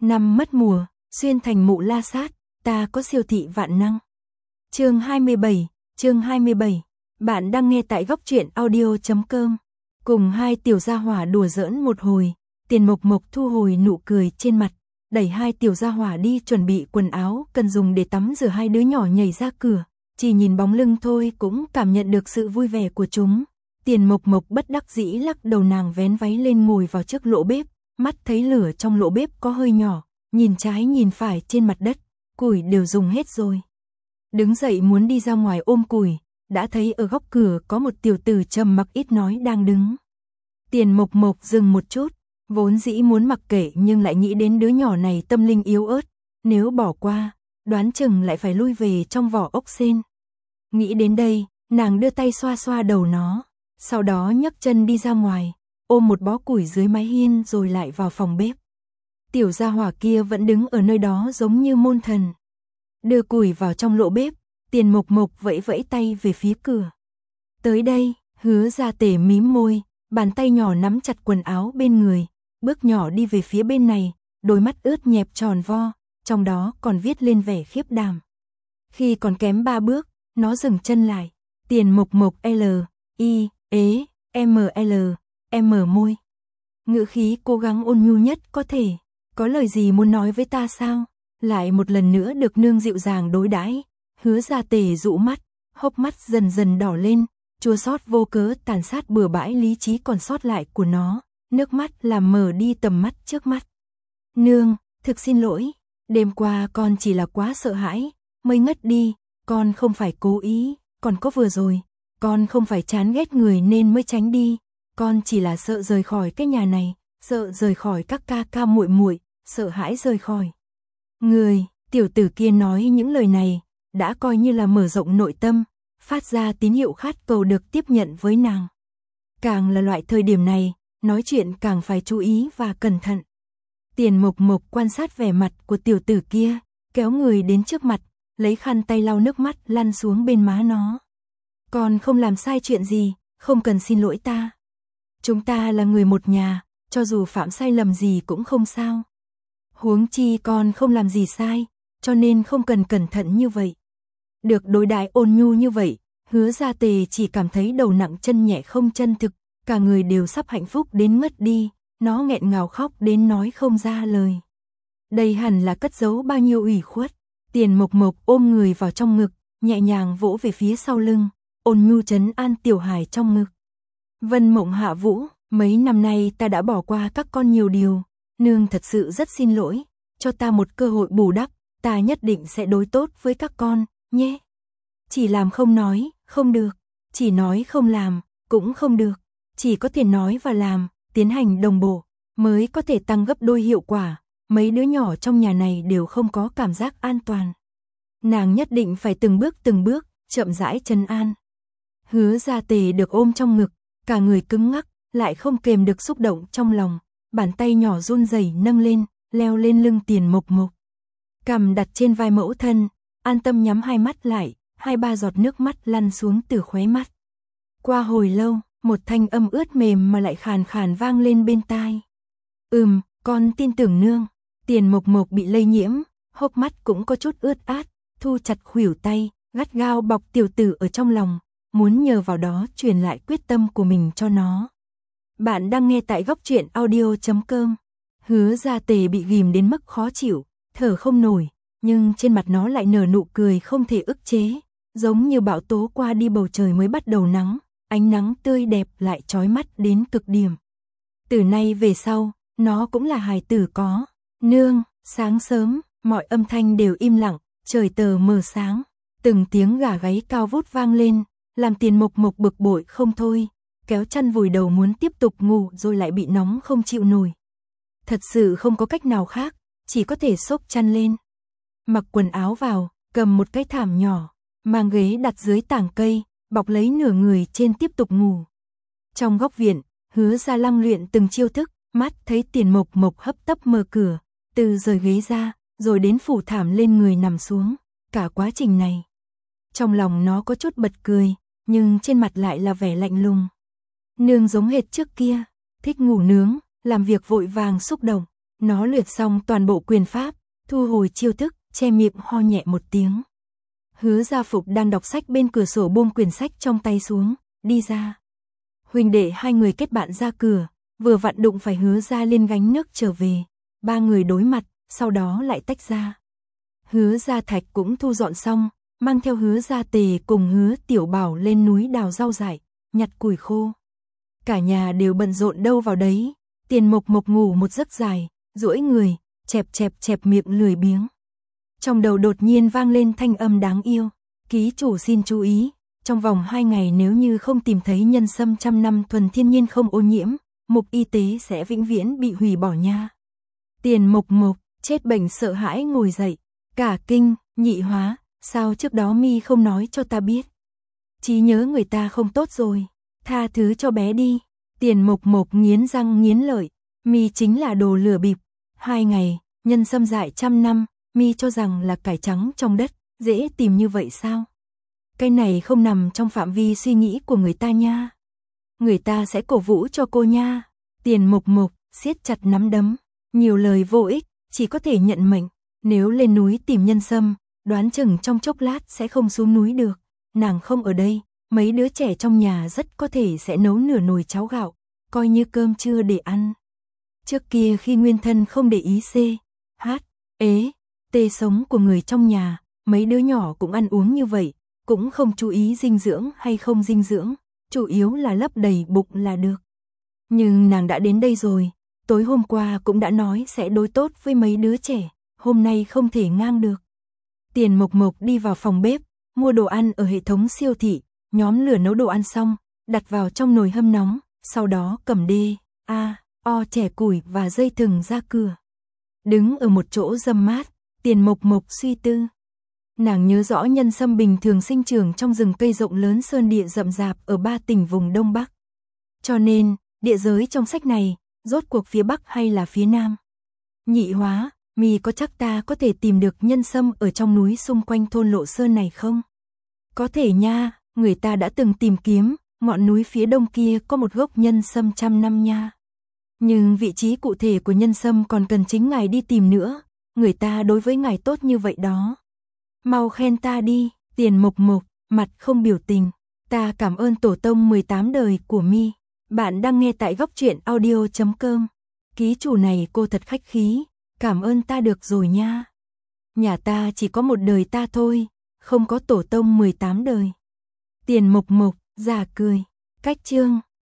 Năm mất mùa, xuyên thành mụ la sát, ta có siêu thị vạn năng. Chương 27. Bạn đang nghe tại góc truyện audio.com. Cùng hai tiểu gia hỏa đùa giỡn một hồi, Tiền Mộc Mộc thu hồi nụ cười trên mặt, đẩy hai tiểu gia hỏa đi chuẩn bị quần áo cần dùng để tắm rửa. Hai đứa nhỏ nhảy ra cửa, chỉ nhìn bóng lưng thôi cũng cảm nhận được sự vui vẻ của chúng. Tiền Mộc Mộc bất đắc dĩ lắc đầu, nàng vén váy lên ngồi vào trước lỗ bếp, mắt thấy lửa trong lỗ bếp có hơi nhỏ, nhìn trái nhìn phải trên mặt đất, củi đều dùng hết rồi. Đứng dậy muốn đi ra ngoài ôm củi, đã thấy ở góc cửa có một tiểu tử trầm mặc ít nói đang đứng. Tiền Mộc Mộc dừng một chút, vốn dĩ muốn mặc kệ nhưng lại nghĩ đến đứa nhỏ này tâm linh yếu ớt, nếu bỏ qua, đoán chừng lại phải lui về trong vỏ ốc sên. Nghĩ đến đây, nàng đưa tay xoa xoa đầu nó, sau đó nhấc chân đi ra ngoài, ôm một bó củi dưới mái hiên rồi lại vào phòng bếp. Tiểu gia hỏa kia vẫn đứng ở nơi đó giống như môn thần. Đưa củi vào trong lỗ bếp, Tiền Mộc Mộc vẫy vẫy tay về phía cửa. Tới đây, Hứa Gia Tể mím môi, bàn tay nhỏ nắm chặt quần áo bên người, bước nhỏ đi về phía bên này, đôi mắt ướt nhẹp tròn vo, trong đó còn viết lên vẻ khiếp đảm. Khi còn kém 3 bước, nó dừng chân lại. Tiền Mộc Mộc M môi. Ngữ khí cố gắng ôn nhu nhất có thể. Có lời gì muốn nói với ta sao? Lại một lần nữa được nương dịu dàng đối đãi. Hứa Gia Tể dụ mắt, hốc mắt dần dần đỏ lên, chua xót vô cớ tàn sát bừa bãi lý trí còn sót lại của nó, nước mắt làm mờ đi tầm mắt trước mắt. Nương, thực xin lỗi, đêm qua con chỉ là quá sợ hãi, mới ngất đi, con không phải cố ý, còn có vừa rồi, con không phải chán ghét người nên mới tránh đi, con chỉ là sợ rời khỏi cái nhà này, sợ rời khỏi các ca ca muội muội, sợ hãi rời khỏi. Người, tiểu tử kia nói những lời này, đã coi như là mở rộng nội tâm, phát ra tín hiệu khát cầu được tiếp nhận với nàng. Càng là loại thời điểm này, nói chuyện càng phải chú ý và cẩn thận. Tiền Mộc Mộc quan sát vẻ mặt của tiểu tử kia, kéo người đến trước mặt, lấy khăn tay lau nước mắt lăn xuống bên má nó. Con không làm sai chuyện gì, không cần xin lỗi ta. Chúng ta là người một nhà, cho dù phạm sai lầm gì cũng không sao. Huống chi con không làm gì sai, cho nên không cần cẩn thận như vậy. Được đối đãi ôn nhu như vậy, Hứa Gia Tề chỉ cảm thấy đầu nặng chân nhẹ không chân thực, cả người đều sắp hạnh phúc đến ngất đi, nó nghẹn ngào khóc đến nói không ra lời. Đây hẳn là cất giấu bao nhiêu ủy khuất. Tiền Mộc Mộc ôm người vào trong ngực, nhẹ nhàng vỗ về phía sau lưng, ôn nhu trấn an tiểu hài trong ngực. Vân Mộng Hạ Vũ, mấy năm nay ta đã bỏ qua các con nhiều điều, nương thật sự rất xin lỗi, cho ta một cơ hội bù đắp, ta nhất định sẽ đối tốt với các con, nhé. Chỉ làm không nói, không được, chỉ nói không làm, cũng không được, chỉ có thể nói và làm, tiến hành đồng bộ, mới có thể tăng gấp đôi hiệu quả, mấy đứa nhỏ trong nhà này đều không có cảm giác an toàn. Nàng nhất định phải từng bước, chậm rãi trấn an. Hứa Gia Tề được ôm trong ngực, cả người cứng ngắc, lại không kềm được xúc động trong lòng, bàn tay nhỏ run rẩy nâng lên, leo lên lưng Tiền Mộc Mộc. Cằm đặt trên vai mẫu thân, an tâm nhắm hai mắt lại, 2-3 giọt nước mắt lăn xuống từ khóe mắt. Qua hồi lâu, một thanh âm ướt mềm mà lại khàn khàn vang lên bên tai. Con tin tưởng nương. Tiền Mộc Mộc bị lây nhiễm, hốc mắt cũng có chút ướt át, thu chặt khuỷu tay, gắt gao bọc tiểu tử ở trong lòng, muốn nhờ vào đó truyền lại quyết tâm của mình cho nó. Bạn đang nghe tại góc truyện audio.com. Hứa Gia Tề bị ghim đến mức khó chịu, thở không nổi, nhưng trên mặt nó lại nở nụ cười không thể ức chế, giống như bão tố qua đi bầu trời mới bắt đầu nắng, ánh nắng tươi đẹp lại chói mắt đến cực điểm. Từ nay về sau, nó cũng là hài tử có. Nương, sáng sớm, mọi âm thanh đều im lặng, trời tờ mờ sáng, từng tiếng gà gáy cao vút vang lên, làm Tiền Mộc Mộc bực bội không thôi, kéo chăn vùi đầu muốn tiếp tục ngủ rồi lại bị nóng không chịu nổi. Thật sự không có cách nào khác, chỉ có thể xốc chăn lên. Mặc quần áo vào, cầm một cái thảm nhỏ, mang ghế đặt dưới tảng cây, bọc lấy nửa người trên tiếp tục ngủ. Trong góc viện, Hứa Gia Lăng luyện từng chiêu thức, mắt thấy Tiền Mộc Mộc hấp tấp mở cửa, từ rời ghế ra, rồi đến phủ thảm lên người nằm xuống, cả quá trình này. Trong lòng nó có chút bật cười, nhưng trên mặt lại là vẻ lạnh lùng. Nương giống hệt trước kia, thích ngủ nướng, làm việc vội vàng xúc động, Nó luyện xong toàn bộ quyền pháp, thu hồi chiêu thức, che miệng ho nhẹ một tiếng. Hứa Gia Phục đang đọc sách bên cửa sổ buông quyển sách trong tay xuống, đi ra. Huynh đệ hai người kết bạn ra cửa, vừa vặn đụng phải Hứa Gia Liên gánh nước trở về. Ba người đối mặt, sau đó lại tách ra. Hứa Gia Thạch cũng thu dọn xong, mang theo Hứa Gia Tề cùng Hứa Tiểu Bảo lên núi đào rau dại, nhặt củi khô. Cả nhà đều bận rộn đâu vào đấy. Tiền Mộc Mộc ngủ một giấc dài, duỗi người, chẹp miệng lười biếng. Trong đầu đột nhiên vang lên thanh âm đáng yêu. Ký chủ xin chú ý, trong vòng 2 ngày nếu như không tìm thấy nhân sâm 100 năm thuần thiên nhiên không ô nhiễm, mục y tế sẽ vĩnh viễn bị hủy bỏ nha. Tiền Mộc Mộc, chết bệnh sợ hãi ngồi dậy, cả kinh, Nhị Hóa, sao trước đó mi không nói cho ta biết? Trí nhớ người ta không tốt rồi, tha thứ cho bé đi. Tiền Mộc Mộc nghiến răng nghiến lợi, mi chính là đồ lừa bịp. 2 ngày, nhân sâm dại 100 năm, mi cho rằng là cải trắng trong đất, dễ tìm như vậy sao? Cái này không nằm trong phạm vi suy nghĩ của người ta nha. Người ta sẽ cổ vũ cho cô nha. Tiền Mộc Mộc siết chặt nắm đấm, nhiều lời vô ích, chỉ có thể nhận mệnh. Nếu lên núi tìm nhân sâm, đoán chừng trong chốc lát sẽ không xuống núi được. Nàng không ở đây, mấy đứa trẻ trong nhà rất có thể sẽ nấu nửa nồi cháo gạo, coi như cơm trưa để ăn. Trước kia khi nguyên thân không để ý C, H, ế, tê sống của người trong nhà, mấy đứa nhỏ cũng ăn uống như vậy, cũng không chú ý dinh dưỡng hay không dinh dưỡng, chủ yếu là lấp đầy bụng là được. Nhưng nàng đã đến đây rồi, tối hôm qua cũng đã nói sẽ đối tốt với mấy đứa trẻ, hôm nay không thể ngang được. Tiền Mộc Mộc đi vào phòng bếp, mua đồ ăn ở hệ thống siêu thị, nhóm lửa nấu đồ ăn xong, đặt vào trong nồi hâm nóng, sau đó cầm o chẻ củi và dây thừng ra cửa. Đứng ở một chỗ râm mát, Tiền Mộc Mộc suy tư. Nàng nhớ rõ nhân sâm bình thường sinh trưởng trong rừng cây rộng lớn sơn địa rậm rạp ở 3 tỉnh vùng Đông Bắc. Cho nên, địa giới trong sách này, rốt cuộc phía Bắc hay là phía Nam? Nhị Hóa, mi có chắc ta có thể tìm được nhân sâm ở trong núi xung quanh thôn Lộ Sơn này không? Có thể nha, người ta đã từng tìm kiếm, ngọn núi phía đông kia có một gốc nhân sâm 100 năm nha. Nhưng vị trí cụ thể của nhân sâm còn cần chính ngài đi tìm nữa, người ta đối với ngài tốt như vậy đó. Mau khen ta đi. Tiền Mộc Mộc, mặt không biểu tình. Ta cảm ơn tổ tông 18 đời của mi. Bạn đang nghe tại Góc Truyện Audio.com. Ký chủ này cô thật khách khí, cảm ơn ta được rồi nha. Nhà ta chỉ có một đời ta thôi, không có tổ tông 18 đời. Tiền Mộc Mộc, giả cười. Cách chương.